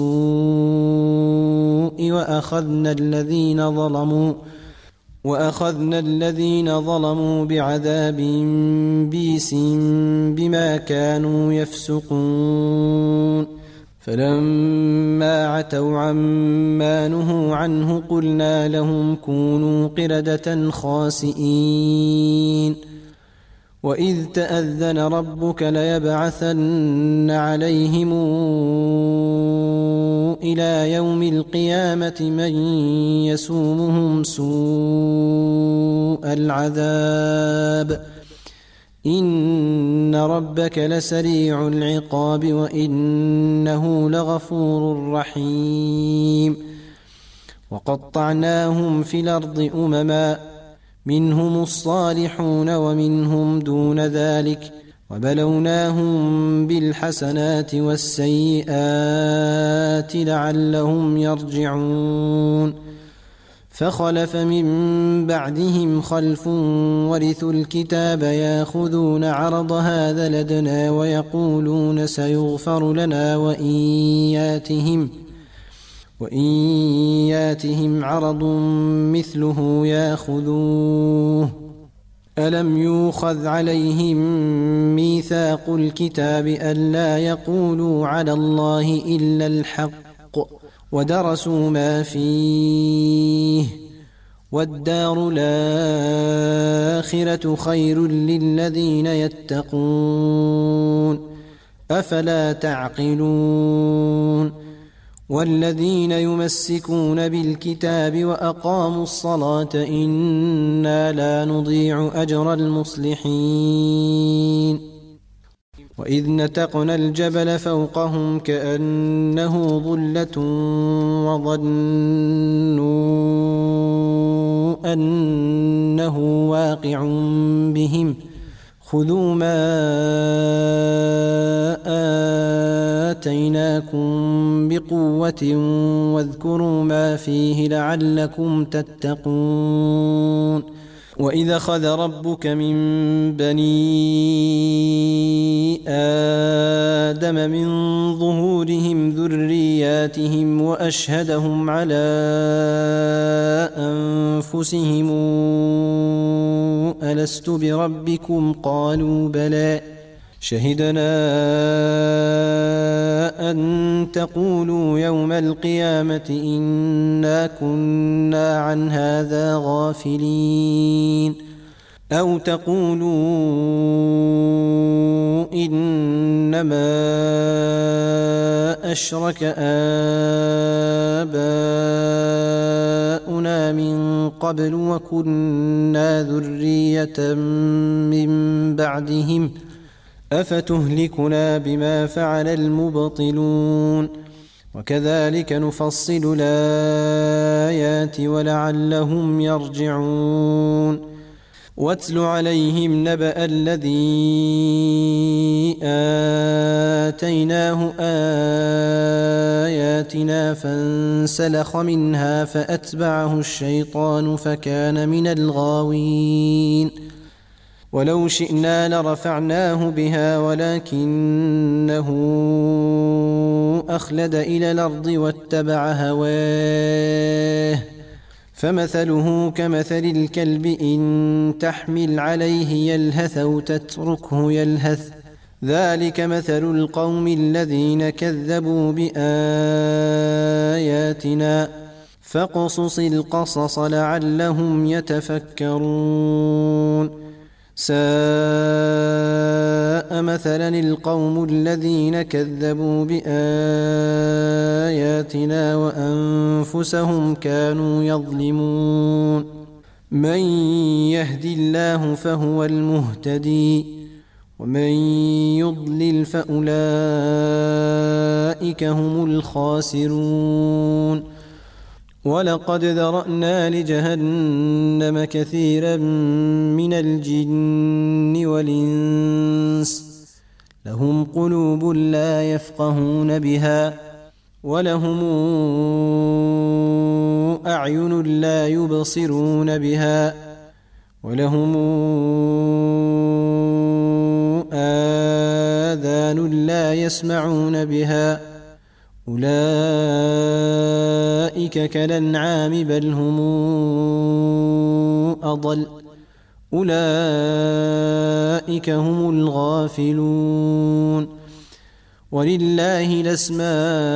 السوء وأخذنا الذين ظلموا وأخذنا الذين ظلموا بعذاب بئيس بما كانوا يفسقون فلما عتوا عما نهوا عنه قلنا لهم كونوا قردة خاسئين وإذ تأذن ربك ليبعثن عليهم إلى يوم القيامة من يسومهم سوء العذاب إن ربك لسريع العقاب وإنه لغفور رحيم وقطعناهم في الأرض أمما منهم الصالحون ومنهم دون ذلك وبلوناهم بالحسنات والسيئات لعلهم يرجعون فخلف من بعدهم خلف ورثوا الكتاب ياخذون عرض هذا لدنا ويقولون سيغفر لنا وإن ياتهم وإن ياتهم عرض مثله ياخذوه ألم يؤخذ عليهم ميثاق الكتاب ألا يقولوا على الله إلا الحق ودرسوا ما فيه والدار الآخرة خير للذين يتقون أفلا تعقلون والذين يمسكون بالكتاب وأقاموا الصلاة إنا لا نضيع أجر المصلحين وإذ نتقنا الجبل فوقهم كأنه ظلة وظنوا أنه واقع بهم خذوا ما آتيناكم بقوة واذكروا ما فيه لعلكم تتقون وإذ أخذ ربك من بني آدم من ظهورهم ذرياتهم وأشهدهم على أنفسهم ألست بربكم قالوا بلى شهدنا أن تقولوا يوم القيامة إنا كنا عن هذا غافلين أو تقولوا إنما أشرك آباؤنا من قبل وكنا ذرية من بعدهم أفتهلكنا بما فعل المبطلون وكذلك نفصل الآيات ولعلهم يرجعون واتل عليهم نبأ الذي آتيناه آياتنا فانسلخ منها فأتبعه الشيطان فكان من الغاوين ولو شئنا لرفعناه بها ولكنه أخلد إلى الأرض واتبع هواه فمثله كمثل الكلب إن تحمل عليه يلهث أو تتركه يلهث ذلك مثل القوم الذين كذبوا بآياتنا فاقصص القصص لعلهم يتفكرون ساء مثلا القوم الذين كذبوا بآياتنا وأنفسهم كانوا يظلمون من يهد الله فهو المهتدي ومن يضلل فأولئك هم الخاسرون ولقد ذرأنا لجهنم كثيرا من الجن والإنس لهم قلوب لا يفقهون بها ولهم أعين لا يبصرون بها ولهم آذان لا يسمعون بها أولئك كالأنعام بل هم أضل أولئك هم الغافلون ولله الأسماء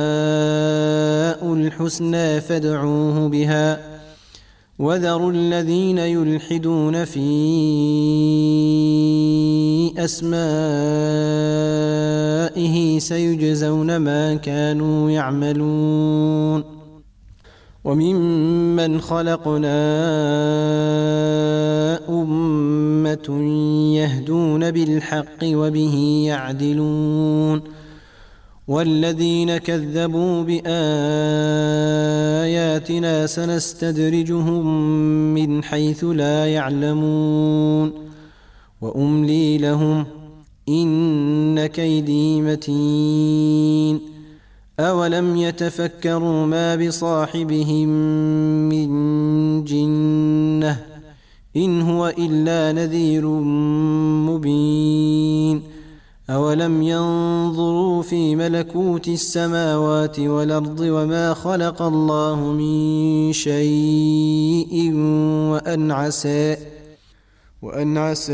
الحسنى فادعوه بها وذروا الذين يلحدون في أسمائه سيجزون ما كانوا يعملون وممن خلقنا أمة يهدون بالحق وبه يعدلون والذين كذبوا بآياتنا سنستدرجهم من حيث لا يعلمون وأملي لهم إن كيدي متين أولم يتفكروا ما بصاحبهم من جنة إن هو إلا نذير مبين أولم ينظروا في ملكوت السماوات والأرض وما خلق الله من شيء وأن عسى وأن عسى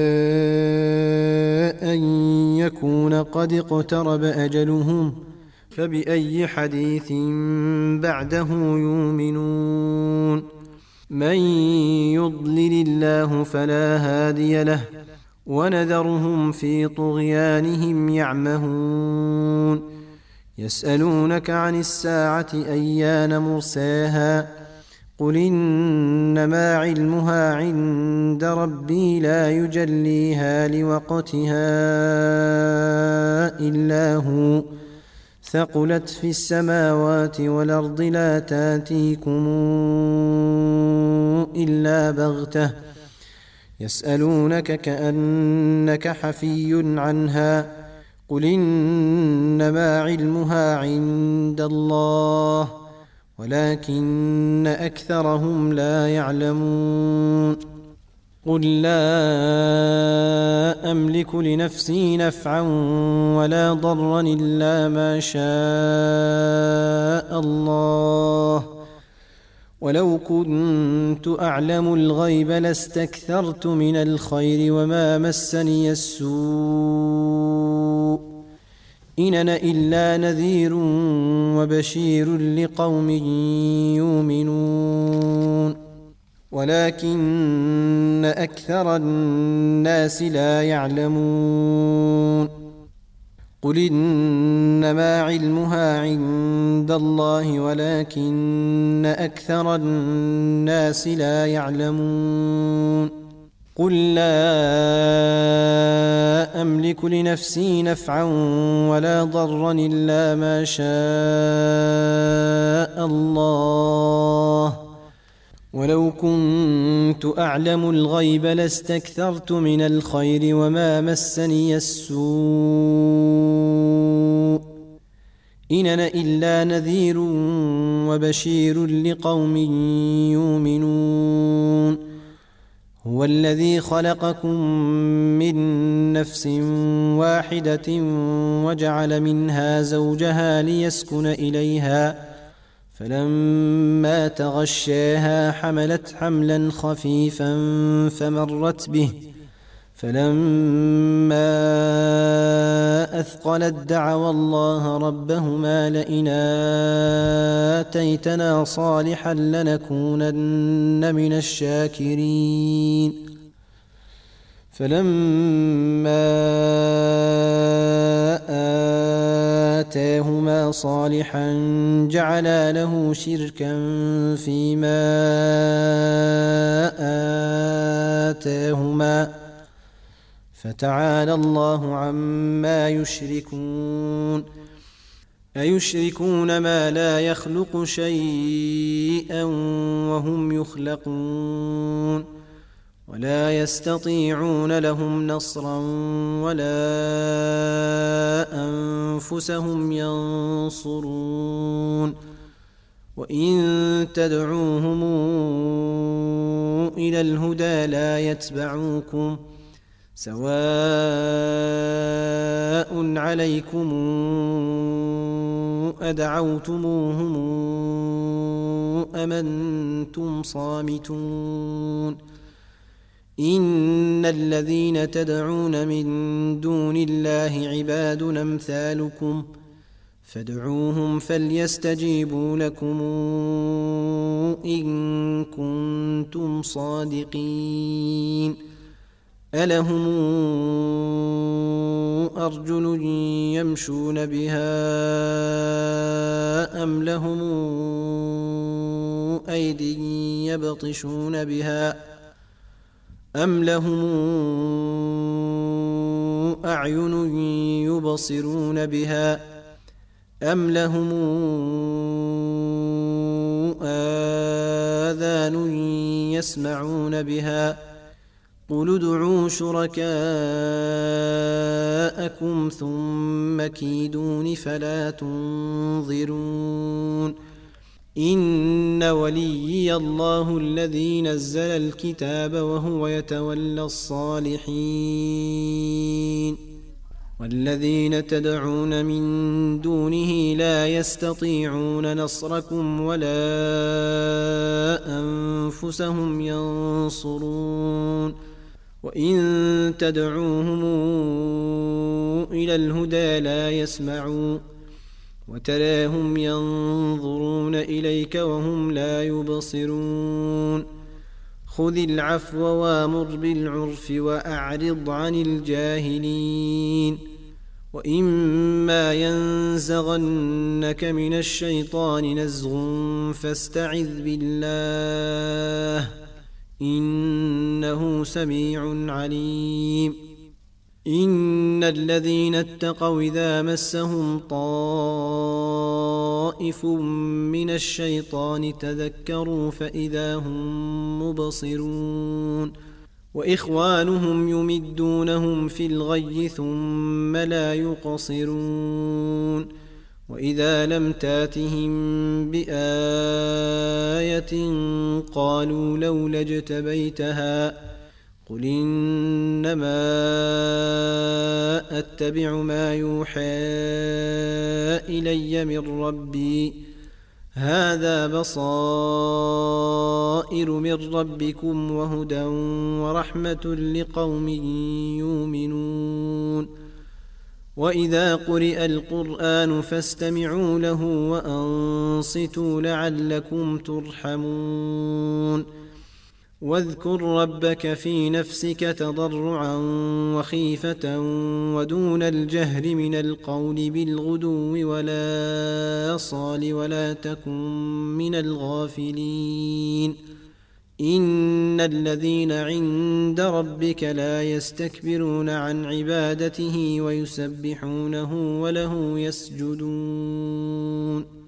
أن يكون قد اقترب أجلهم فبأي حديث بعده يؤمنون من يضلل الله فلا هادي له ونذرهم في طغيانهم يعمهون يسألونك عن الساعة أيان مرساها قل إنما علمها عند ربي لا يجليها لوقتها إلا هو ثقلت في السماوات والأرض لا تاتيكم إلا بغتة يسألونك كأنك حفي عنها قل إنما علمها عند الله ولكن أكثرهم لا يعلمون قل لا أملك لنفسي نفعا ولا ضرا إلا ما شاء الله ولو كنت أعلم الغيب لاستكثرت من الخير وما مسني السوء إن أنا إلا نذير وبشير لقوم يؤمنون ولكن أكثر الناس لا يعلمون قل إنما علمها عند الله ولكن أكثر الناس لا يعلمون قل لا أملك لنفسي نفعا ولا ضرا إلا ما شاء الله ولو كنت أعلم الغيب لاستكثرت من الخير وما مسني السوء إن أنا إلا نذير وبشير لقوم يؤمنون هو الذي خلقكم من نفس واحدة وجعل منها زوجها ليسكن إليها فلما تغشاها حملت حملا خفيفا فمرت به فلما أثقلت دعوا الله ربهما لئن آتيتنا صالحا لنكونن من الشاكرين فلما آتاهما صالحا جعلا له شركا فيما آتاهما فتعالى الله عما يشركون أيشركون ما لا يخلق شيئا وهم يخلقون ولا يستطيعون لهم نصرا ولا أنفسهم ينصرون وإن تدعوهم إلى الهدى لا يتبعوكم سواء عليكم أدعوتموهم أم أنتم صامتون إن الذين تدعون من دون الله عباد أمثالكم فادعوهم فليستجيبوا لكم إن كنتم صادقين ألهم أرجل يمشون بها أم لهم أيدي يبطشون بها أم لهم أعين يبصرون بها أم لهم آذان يسمعون بها قل ادعوا شركاءكم ثم كيدون فلا تنظرون إن وليي الله الذي نزل الكتاب وهو يتولى الصالحين والذين تدعون من دونه لا يستطيعون نصركم ولا أنفسهم ينصرون وإن تدعوهم إلى الهدى لا يسمعون وتراهم ينظرون إليك وهم لا يبصرون خذ العفو وامر بالعرف وأعرض عن الجاهلين وإما ينزغنك من الشيطان نزغ فاستعذ بالله إنه سميع عليم إن الذين اتقوا إذا مسهم طائف من الشيطان تذكروا فإذا هم مبصرون وإخوانهم يمدونهم في الغي ثم لا يقصرون وإذا لم تاتهم بآية قالوا لولا اجتبيتها قل إنما أتبع ما يوحى إلي من ربي هذا بصائر من ربكم وهدى ورحمة لقوم يؤمنون وإذا قرئ القرآن فاستمعوا له وأنصتوا لعلكم ترحمون واذكر ربك في نفسك تضرعا وخيفة ودون الجهر من القول بالغدو ولا صال ولا تكن من الغافلين إن الذين عند ربك لا يستكبرون عن عبادته ويسبحونه وله يسجدون